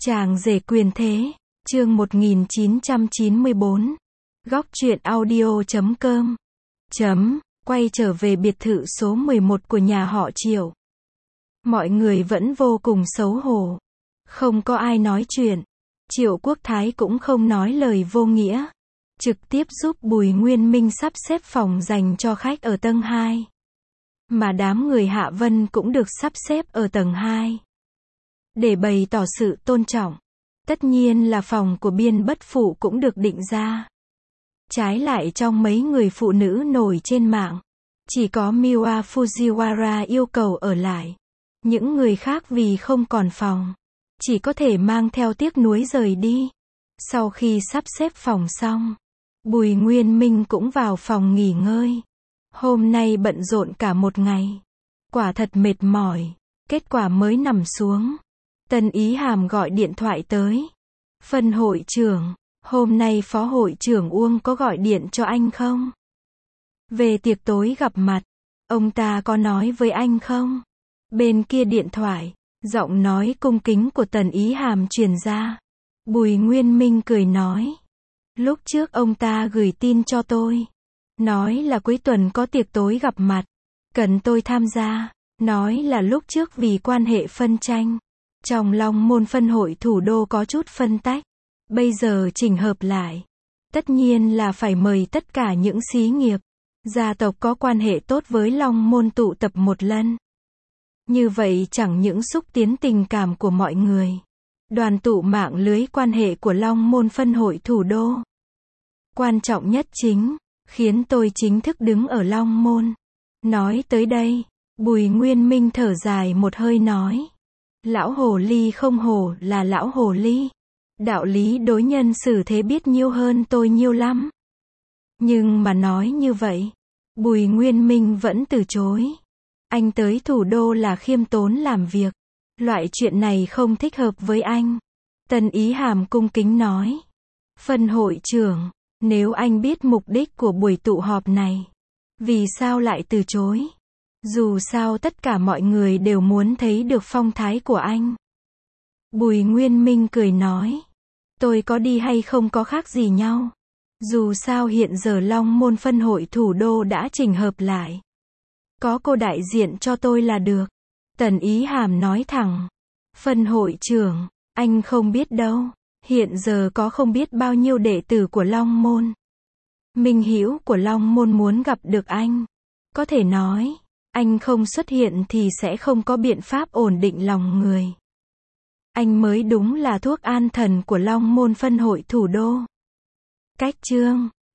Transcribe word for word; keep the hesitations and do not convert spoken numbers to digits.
Chàng rể quyền thế, chương một nghìn chín trăm chín mươi bốn. Góc truyện audio chấm com. Chấm, quay trở về biệt thự số mười một của nhà họ Triệu. Mọi người vẫn vô cùng xấu hổ. Không có ai nói chuyện. Triệu Quốc Thái cũng không nói lời vô nghĩa. Trực tiếp giúp Bùi Nguyên Minh sắp xếp phòng dành cho khách ở tầng hai. Mà đám người Hạ Vân cũng được sắp xếp ở tầng hai. Để bày tỏ sự tôn trọng. Tất nhiên là phòng của Biên Bất Phụ cũng được định ra. Trái lại trong mấy người phụ nữ nổi trên mạng, chỉ có Miwa Fujiwara yêu cầu ở lại. Những người khác vì không còn phòng, chỉ có thể mang theo tiếc nuối rời đi. Sau khi sắp xếp phòng xong, Bùi Nguyên Minh cũng vào phòng nghỉ ngơi. Hôm nay bận rộn cả một ngày. Quả thật mệt mỏi. Kết quả mới nằm xuống, Tần Ý Hàm gọi điện thoại tới. Phân hội trưởng, hôm nay phó hội trưởng Uông có gọi điện cho anh không? Về tiệc tối gặp mặt, ông ta có nói với anh không? Bên kia điện thoại, giọng nói cung kính của Tần Ý Hàm truyền ra. Bùi Nguyên Minh cười nói. Lúc trước ông ta gửi tin cho tôi. Nói là cuối tuần có tiệc tối gặp mặt. Cần tôi tham gia. Nói là lúc trước vì quan hệ phân tranh. Trong Long Môn phân hội thủ đô có chút phân tách. Bây giờ chỉnh hợp lại. Tất nhiên là phải mời tất cả những xí nghiệp, gia tộc có quan hệ tốt với Long Môn tụ tập một lần. Như vậy chẳng những xúc tiến tình cảm của mọi người, đoàn tụ mạng lưới quan hệ của Long Môn phân hội thủ đô. Quan trọng nhất chính, khiến tôi chính thức đứng ở Long Môn. Nói tới đây, Bùi Nguyên Minh thở dài một hơi nói. Lão hồ ly không hổ là lão hồ ly. Đạo lý đối nhân xử thế biết nhiêu hơn tôi nhiêu lắm. Nhưng mà nói như vậy, Bùi Nguyên Minh vẫn từ chối. Anh tới thủ đô là khiêm tốn làm việc. Loại chuyện này không thích hợp với anh. Tần Ý Hàm cung kính nói. Phân hội trưởng, nếu anh biết mục đích của buổi tụ họp này, vì sao lại từ chối? Dù sao tất cả mọi người đều muốn thấy được phong thái của anh. Bùi Nguyên Minh cười nói. Tôi có đi hay không có khác gì nhau. Dù sao hiện giờ Long Môn phân hội thủ đô đã chỉnh hợp lại. Có cô đại diện cho tôi là được. Tần Ý Hàm nói thẳng. Phân hội trưởng, anh không biết đâu. Hiện giờ có không biết bao nhiêu đệ tử của Long Môn. Minh hữu của Long Môn muốn gặp được anh. Có thể nói, anh không xuất hiện thì sẽ không có biện pháp ổn định lòng người. Anh mới đúng là thuốc an thần của Long Môn phân hội thủ đô. Cách chương